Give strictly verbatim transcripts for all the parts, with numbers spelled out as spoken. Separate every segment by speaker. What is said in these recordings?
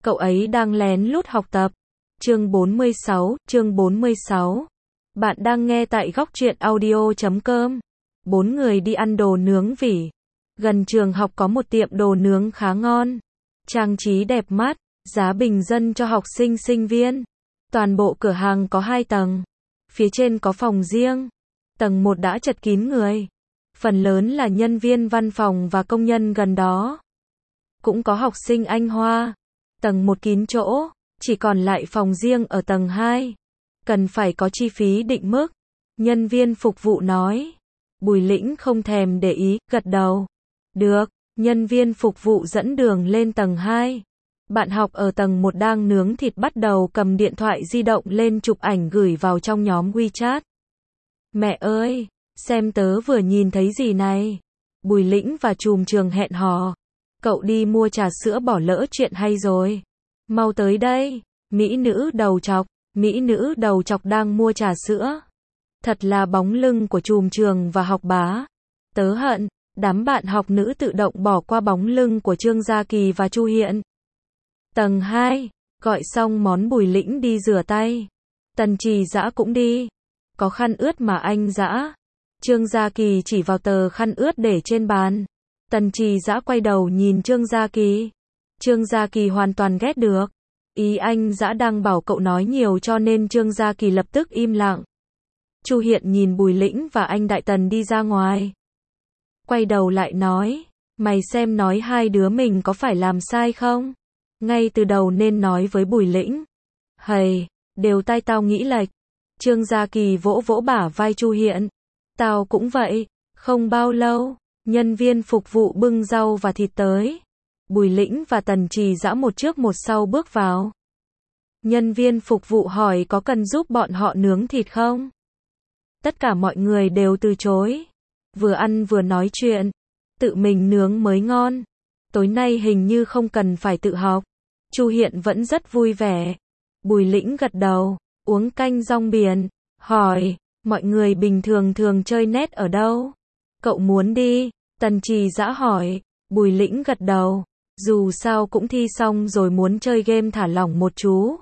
Speaker 1: Cậu ấy đang lén lút học tập. Chương bốn mươi sáu, chương bốn mươi sáu. Bạn đang nghe tại góc truyện audio chấm com. Bốn người đi ăn đồ nướng vỉ. Gần trường học có một tiệm đồ nướng khá ngon. Trang trí đẹp mắt, giá bình dân cho học sinh sinh viên. Toàn bộ cửa hàng có hai tầng. Phía trên có phòng riêng. Tầng một đã chật kín người. Phần lớn là nhân viên văn phòng và công nhân gần đó. Cũng có học sinh Anh Hoa. Tầng một kín chỗ, chỉ còn lại phòng riêng ở tầng hai. Cần phải có chi phí định mức. Nhân viên phục vụ nói. Bùi Lĩnh không thèm để ý, gật đầu. Được, nhân viên phục vụ dẫn đường lên tầng hai. Bạn học ở tầng một đang nướng thịt bắt đầu cầm điện thoại di động lên chụp ảnh gửi vào trong nhóm WeChat. Mẹ ơi, xem tớ vừa nhìn thấy gì này. Bùi Lĩnh và Trùm Trường hẹn hò. Cậu đi mua trà sữa bỏ lỡ chuyện hay rồi. Mau tới đây. Mỹ nữ đầu chọc. Mỹ nữ đầu chọc đang mua trà sữa. Thật là bóng lưng của Trùm Trường và học bá. Tớ hận, đám bạn học nữ tự động bỏ qua bóng lưng của Trương Gia Kỳ và Chu Hiện. Tầng hai, gọi xong món Bùi Lĩnh đi rửa tay. Tần Trì Dã cũng đi. Có khăn ướt mà anh Dã. Trương Gia Kỳ chỉ vào tờ khăn ướt để trên bàn. Tần Trì Dã quay đầu nhìn Trương Gia Kỳ. Trương Gia Kỳ hoàn toàn ghét được. Ý anh Dã đang bảo cậu nói nhiều cho nên Trương Gia Kỳ lập tức im lặng. Chu Hiện nhìn Bùi Lĩnh và anh Đại Tần đi ra ngoài. Quay đầu lại nói. Mày xem nói hai đứa mình có phải làm sai không? Ngay từ đầu nên nói với Bùi Lĩnh. Hầy, đều tay tao nghĩ lệch. Trương Gia Kỳ vỗ vỗ bả vai Chu Hiện. Tao cũng vậy. Không bao lâu, nhân viên phục vụ bưng rau và thịt tới. Bùi Lĩnh và Tần Trì Dã một trước một sau bước vào. Nhân viên phục vụ hỏi có cần giúp bọn họ nướng thịt không? Tất cả mọi người đều từ chối. Vừa ăn vừa nói chuyện. Tự mình nướng mới ngon. Tối nay hình như không cần phải tự học. Chu Hiện vẫn rất vui vẻ. Bùi Lĩnh gật đầu, uống canh rong biển. Hỏi, mọi người bình thường thường chơi net ở đâu? Cậu muốn đi? Tần Trì Dã hỏi. Bùi Lĩnh gật đầu. Dù sao cũng thi xong rồi muốn chơi game thả lỏng một chú.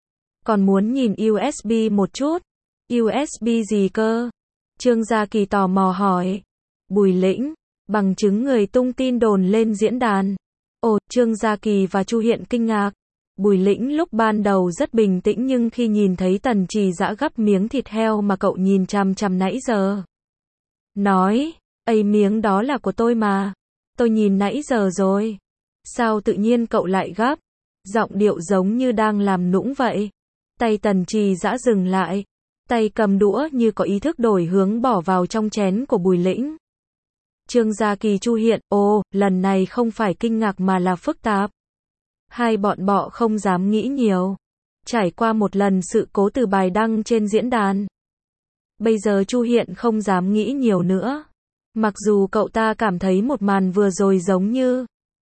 Speaker 1: Còn muốn nhìn u ét bê một chút. u ét bê gì cơ? Trương Gia Kỳ tò mò hỏi. Bùi Lĩnh, bằng chứng người tung tin đồn lên diễn đàn. Ồ, Trương Gia Kỳ và Chu Hiện kinh ngạc. Bùi Lĩnh lúc ban đầu rất bình tĩnh nhưng khi nhìn thấy Tần Trì Dã gắp miếng thịt heo mà cậu nhìn chằm chằm nãy giờ. Nói, ấy miếng đó là của tôi mà. Tôi nhìn nãy giờ rồi. Sao tự nhiên cậu lại gắp? Giọng điệu giống như đang làm nũng vậy. Tay Tần Trì Dã dừng lại. Tay cầm đũa như có ý thức đổi hướng bỏ vào trong chén của Bùi Lĩnh. Trương Gia Kỳ Chu Hiện, ồ, lần này không phải kinh ngạc mà là phức tạp. Hai bọn bọ không dám nghĩ nhiều. Trải qua một lần sự cố từ bài đăng trên diễn đàn. Bây giờ Chu Hiện không dám nghĩ nhiều nữa. Mặc dù cậu ta cảm thấy một màn vừa rồi giống như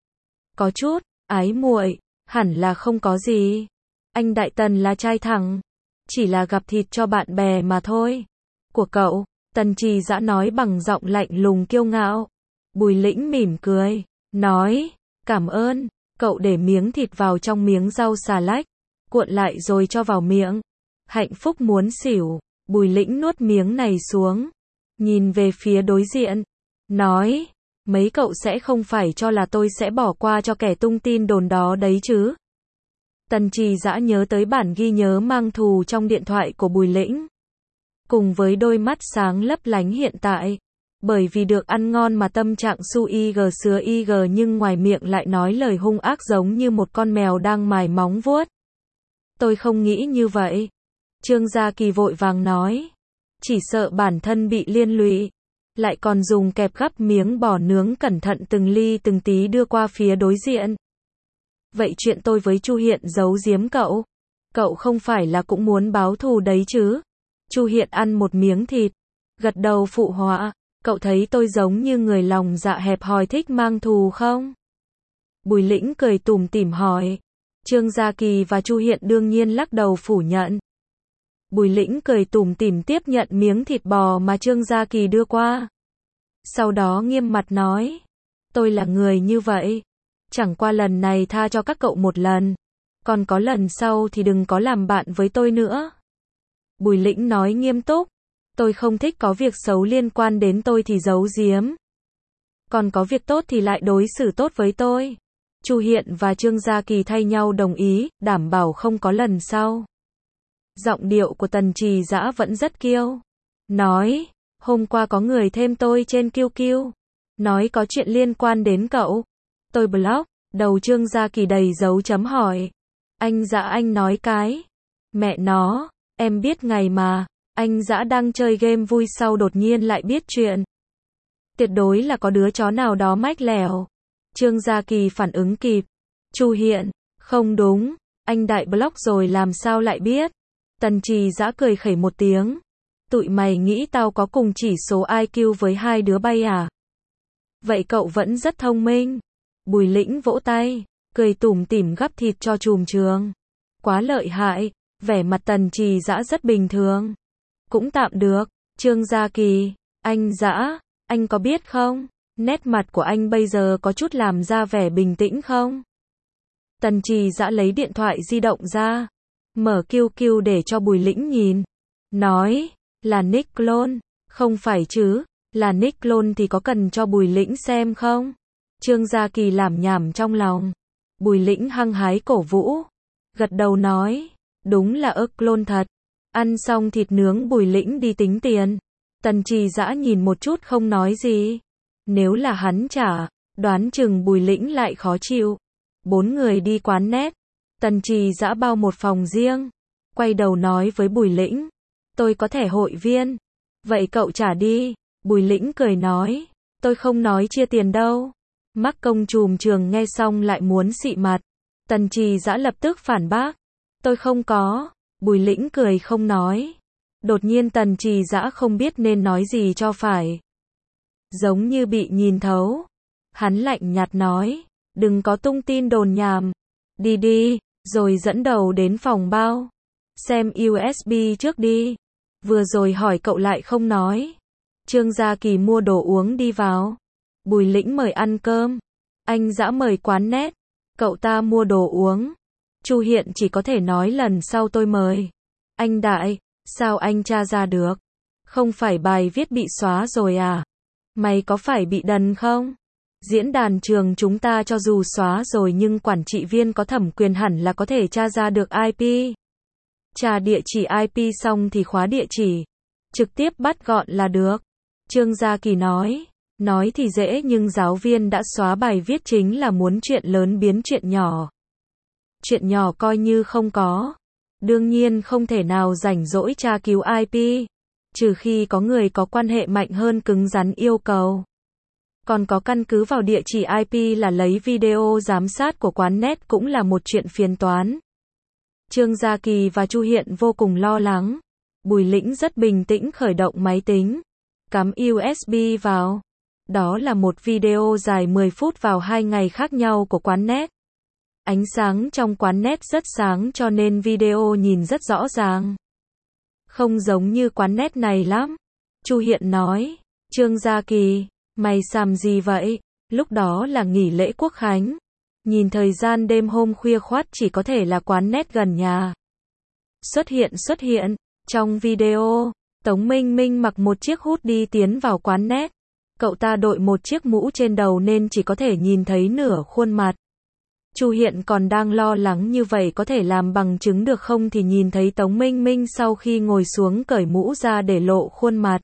Speaker 1: có chút ái muội, hẳn là không có gì. Anh Đại Tần là trai thẳng, chỉ là gặp thịt cho bạn bè mà thôi. Của cậu, Tần Trì Dã nói bằng giọng lạnh lùng kiêu ngạo. Bùi Lĩnh mỉm cười, nói, cảm ơn. Cậu để miếng thịt vào trong miếng rau xà lách, cuộn lại rồi cho vào miệng. Hạnh phúc muốn xỉu. Bùi Lĩnh nuốt miếng này xuống, nhìn về phía đối diện, nói, mấy cậu sẽ không phải cho là tôi sẽ bỏ qua cho kẻ tung tin đồn đó đấy chứ. Tần Trì Dã nhớ tới bản ghi nhớ mang thù trong điện thoại của Bùi Lĩnh. Cùng với đôi mắt sáng lấp lánh hiện tại. Bởi vì được ăn ngon mà tâm trạng su ig sứa ig nhưng ngoài miệng lại nói lời hung ác giống như một con mèo đang mài móng vuốt. Tôi không nghĩ như vậy. Trương Gia Kỳ vội vàng nói. Chỉ sợ bản thân bị liên lụy. Lại còn dùng kẹp gắp miếng bò nướng cẩn thận từng ly từng tí đưa qua phía đối diện. Vậy chuyện tôi với Chu Hiện giấu giếm cậu. Cậu không phải là cũng muốn báo thù đấy chứ. Chu Hiện ăn một miếng thịt. Gật đầu phụ họa. Cậu thấy tôi giống như người lòng dạ hẹp hòi thích mang thù không? Bùi Lĩnh cười tủm tỉm hỏi. Trương Gia Kỳ và Chu Hiện đương nhiên lắc đầu phủ nhận. Bùi Lĩnh cười tủm tỉm tiếp nhận miếng thịt bò mà Trương Gia Kỳ đưa qua. Sau đó nghiêm mặt nói. Tôi là người như vậy. Chẳng qua lần này tha cho các cậu một lần. Còn có lần sau thì đừng có làm bạn với tôi nữa. Bùi Lĩnh nói nghiêm túc. Tôi không thích có việc xấu liên quan đến tôi thì giấu giếm. Còn có việc tốt thì lại đối xử tốt với tôi. Chu Hiện và Trương Gia Kỳ thay nhau đồng ý, đảm bảo không có lần sau. Giọng điệu của Tần Trì Dã vẫn rất kiêu. Nói, hôm qua có người thêm tôi trên Q Q. Nói có chuyện liên quan đến cậu. Tôi block, đầu Trương Gia Kỳ đầy dấu chấm hỏi. Anh Dã anh nói cái. Mẹ nó, em biết ngày mà. Anh Dã đang chơi game vui sau đột nhiên lại biết chuyện. Tuyệt đối là có đứa chó nào đó mách lẻo. Trương Gia Kỳ phản ứng kịp. Chu Hiện, không đúng, anh đại block rồi làm sao lại biết. Tần Trì Dã cười khẩy một tiếng. Tụi mày nghĩ tao có cùng chỉ số I Q với hai đứa bay à? Vậy cậu vẫn rất thông minh. Bùi Lĩnh vỗ tay, cười tủm tỉm gắp thịt cho Trùm Trường. Quá lợi hại, vẻ mặt Tần Trì Dã rất bình thường. Cũng tạm được. Trương Gia Kỳ, anh Dã, anh có biết không? Nét mặt của anh bây giờ có chút làm ra vẻ bình tĩnh không? Tần Trì Dã lấy điện thoại di động ra, mở Q Q để cho Bùi Lĩnh nhìn. Nói, là nick clone, không phải chứ, là nick clone thì có cần cho Bùi Lĩnh xem không? Trương Gia Kỳ làm nhảm trong lòng. Bùi Lĩnh hăng hái cổ vũ, gật đầu nói, đúng là ức clone thật. Ăn xong thịt nướng Bùi Lĩnh đi tính tiền. Tần Trì Dã nhìn một chút không nói gì. Nếu là hắn trả, đoán chừng Bùi Lĩnh lại khó chịu. Bốn người đi quán net. Tần Trì Dã bao một phòng riêng. Quay đầu nói với Bùi Lĩnh. Tôi có thẻ hội viên. Vậy cậu trả đi. Bùi Lĩnh cười nói. Tôi không nói chia tiền đâu. Mắc công Trùm Trường nghe xong lại muốn xị mặt. Tần Trì Dã lập tức phản bác. Tôi không có. Bùi Lĩnh cười không nói. Đột nhiên Tần Trì Dã không biết nên nói gì cho phải. Giống như bị nhìn thấu. Hắn lạnh nhạt nói. Đừng có tung tin đồn nhảm. Đi đi, rồi dẫn đầu đến phòng bao. Xem U S B trước đi. Vừa rồi hỏi cậu lại không nói. Trương Gia Kỳ mua đồ uống đi vào. Bùi Lĩnh mời ăn cơm. Anh Dã mời quán net. Cậu ta mua đồ uống. Chu Hiện chỉ có thể nói lần sau tôi mời. Anh Đại, sao anh tra ra được? Không phải bài viết bị xóa rồi à? Mày có phải bị đần không? Diễn đàn trường chúng ta cho dù xóa rồi nhưng quản trị viên có thẩm quyền hẳn là có thể tra ra được I P. Tra địa chỉ I P xong thì khóa địa chỉ. Trực tiếp bắt gọn là được. Trương Gia Kỳ nói. Nói thì dễ nhưng giáo viên đã xóa bài viết chính là muốn chuyện lớn biến chuyện nhỏ. Chuyện nhỏ coi như không có. Đương nhiên không thể nào rảnh rỗi tra cứu I P. Trừ khi có người có quan hệ mạnh hơn cứng rắn yêu cầu. Còn có căn cứ vào địa chỉ I P là lấy video giám sát của quán net cũng là một chuyện phiền toán. Trương Gia Kỳ và Chu Hiện vô cùng lo lắng. Bùi Lĩnh rất bình tĩnh khởi động máy tính. Cắm U S B vào. Đó là một video dài mười phút vào hai ngày khác nhau của quán net. Ánh sáng trong quán net rất sáng cho nên video nhìn rất rõ ràng. Không giống như quán net này lắm. Chu Hiện nói. Trương Gia Kỳ, mày xàm gì vậy? Lúc đó là nghỉ lễ Quốc Khánh. Nhìn thời gian đêm hôm khuya khoắt chỉ có thể là quán net gần nhà. Xuất hiện xuất hiện. Trong video, Tống Minh Minh mặc một chiếc hoodie tiến vào quán net. Cậu ta đội một chiếc mũ trên đầu nên chỉ có thể nhìn thấy nửa khuôn mặt. Chu Hiện còn đang lo lắng như vậy có thể làm bằng chứng được không thì nhìn thấy Tống Minh Minh sau khi ngồi xuống cởi mũ ra để lộ khuôn mặt.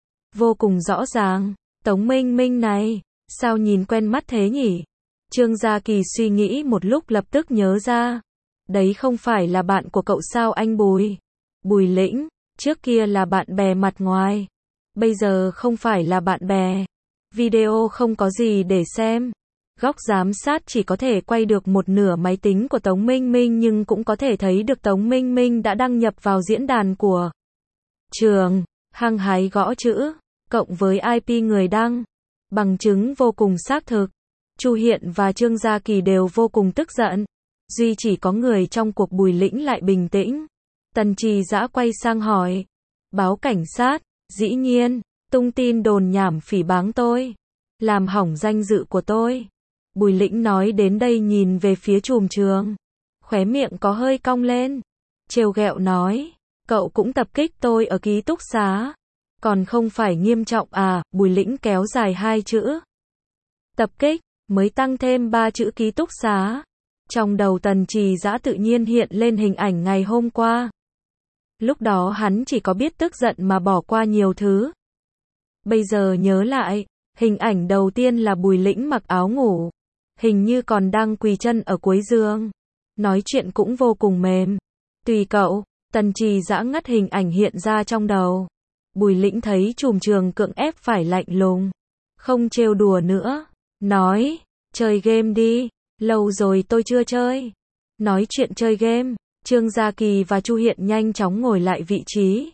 Speaker 1: Vô cùng rõ ràng. Tống Minh Minh này, sao nhìn quen mắt thế nhỉ? Trương Gia Kỳ suy nghĩ một lúc lập tức nhớ ra. Đấy không phải là bạn của cậu sao anh Bùi? Bùi Lĩnh, trước kia là bạn bè mặt ngoài. Bây giờ không phải là bạn bè. Video không có gì để xem. Góc giám sát chỉ có thể quay được một nửa máy tính của Tống Minh Minh nhưng cũng có thể thấy được Tống Minh Minh đã đăng nhập vào diễn đàn của trường, hăng hái gõ chữ, cộng với I P người đăng. Bằng chứng vô cùng xác thực. Chu Hiện và Trương Gia Kỳ đều vô cùng tức giận. Duy chỉ có người trong cuộc Bùi Lĩnh lại bình tĩnh. Tần Trì Dã quay sang hỏi. Báo cảnh sát, dĩ nhiên, tung tin đồn nhảm phỉ báng tôi. Làm hỏng danh dự của tôi. Bùi Lĩnh nói đến đây nhìn về phía Trùm Trường. khóe miệng có hơi cong lên. Trêu ghẹo nói, cậu cũng tập kích tôi ở ký túc xá. Còn không phải nghiêm trọng à, Bùi Lĩnh kéo dài hai chữ. Tập kích, mới tăng thêm ba chữ ký túc xá. Trong đầu Tần Trì Dã tự nhiên hiện lên hình ảnh ngày hôm qua. Lúc đó hắn chỉ có biết tức giận mà bỏ qua nhiều thứ. Bây giờ nhớ lại, hình ảnh đầu tiên là Bùi Lĩnh mặc áo ngủ. Hình như còn đang quỳ chân ở cuối giường. Nói chuyện cũng vô cùng mềm. Tùy cậu, Tần Trì Dã ngắt hình ảnh hiện ra trong đầu. Bùi Lĩnh thấy trùm trường cưỡng ép phải lạnh lùng. Không trêu đùa nữa. Nói, chơi game đi. Lâu rồi tôi chưa chơi. Nói chuyện chơi game, Trương Gia Kỳ và Chu Hiện nhanh chóng ngồi lại vị trí.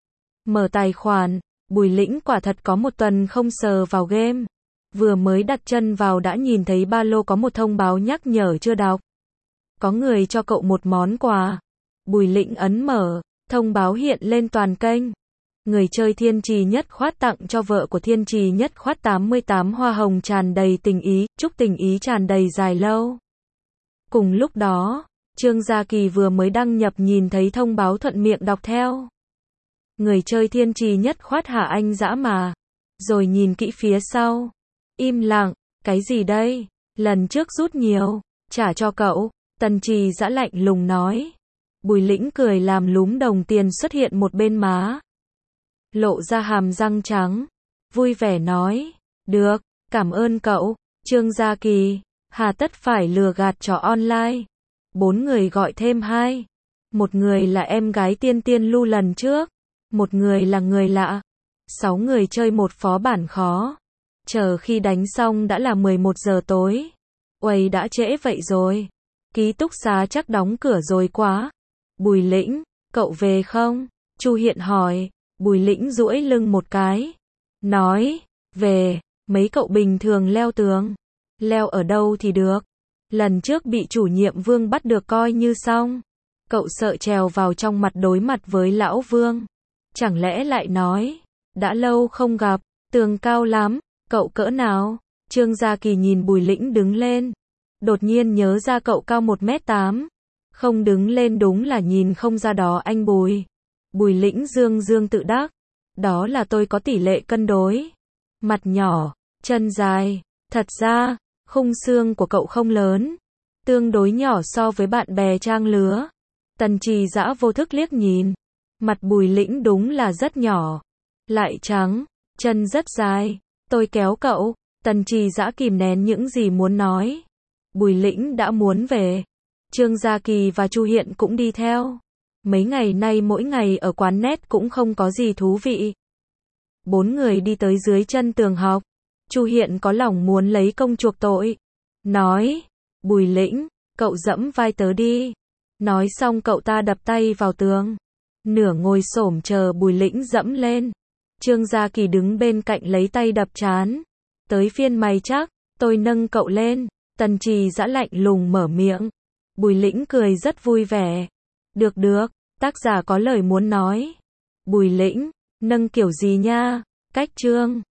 Speaker 1: Mở tài khoản, Bùi Lĩnh quả thật có một tuần không sờ vào game. Vừa mới đặt chân vào đã nhìn thấy ba lô có một thông báo nhắc nhở chưa đọc. Có người cho cậu một món quà. Bùi Lĩnh ấn mở, thông báo hiện lên toàn kênh. Người chơi Thiên Trì Nhất Khoát tặng cho vợ của Thiên Trì Nhất Khoát tám mươi tám hoa hồng tràn đầy tình ý, chúc tình ý tràn đầy dài lâu. Cùng lúc đó, Trương Gia Kỳ vừa mới đăng nhập nhìn thấy thông báo thuận miệng đọc theo. Người chơi Thiên Trì Nhất Khoát hả anh dã mà. Rồi nhìn kỹ phía sau. Im lặng, cái gì đây? Lần trước rút nhiều, trả cho cậu. Tần Trì Dã lạnh lùng nói. Bùi Lĩnh cười làm lúm đồng tiền xuất hiện một bên má. Lộ ra hàm răng trắng. Vui vẻ nói. Được, cảm ơn cậu. Trương Gia Kỳ, hà tất phải lừa gạt trò online. Bốn người gọi thêm hai. Một người là em gái Tiên Tiên Lu lần trước. Một người là người lạ. Sáu người chơi một phó bản khó. Chờ khi đánh xong đã là mười một giờ tối. Uầy đã trễ vậy rồi. Ký túc xá chắc đóng cửa rồi quá. Bùi Lĩnh, cậu về không? Chu Hiện hỏi. Bùi Lĩnh duỗi lưng một cái. Nói, về, mấy cậu bình thường leo tường. Leo ở đâu thì được. Lần trước bị chủ nhiệm Vương bắt được coi như xong. Cậu sợ trèo vào trong mặt đối mặt với lão Vương. Chẳng lẽ lại nói, đã lâu không gặp, tường cao lắm, cậu cỡ nào? Trương Gia Kỳ nhìn Bùi Lĩnh đứng lên. Đột nhiên nhớ ra cậu cao một mét tám. Không đứng lên đúng là nhìn không ra đó anh Bùi. Bùi Lĩnh dương dương tự đắc. Đó là tôi có tỷ lệ cân đối. Mặt nhỏ, chân dài. Thật ra, khung xương của cậu không lớn. Tương đối nhỏ so với bạn bè trang lứa. Tần Trì Dã vô thức liếc nhìn. Mặt Bùi Lĩnh đúng là rất nhỏ. Lại trắng, chân rất dài. Tôi kéo cậu. Tần Trì Dã kìm nén những gì muốn nói. Bùi Lĩnh đã muốn về. Trương Gia Kỳ và Chu Hiện cũng đi theo. Mấy ngày nay mỗi ngày ở quán net cũng không có gì thú vị. Bốn người đi tới dưới chân tường học. Chu Hiện có lòng muốn lấy công chuộc tội. Nói, Bùi Lĩnh, cậu dẫm vai tớ đi. Nói xong cậu ta đập tay vào tường. Nửa ngồi xổm chờ Bùi Lĩnh dẫm lên. Trương Gia Kỳ đứng bên cạnh lấy tay đập trán. Tới phiên mày chắc, tôi nâng cậu lên. Tần Trì Dã lạnh lùng mở miệng. Bùi Lĩnh cười rất vui vẻ. Được được, tác giả có lời muốn nói. Bùi Lĩnh, nâng kiểu gì nha? Cách Trương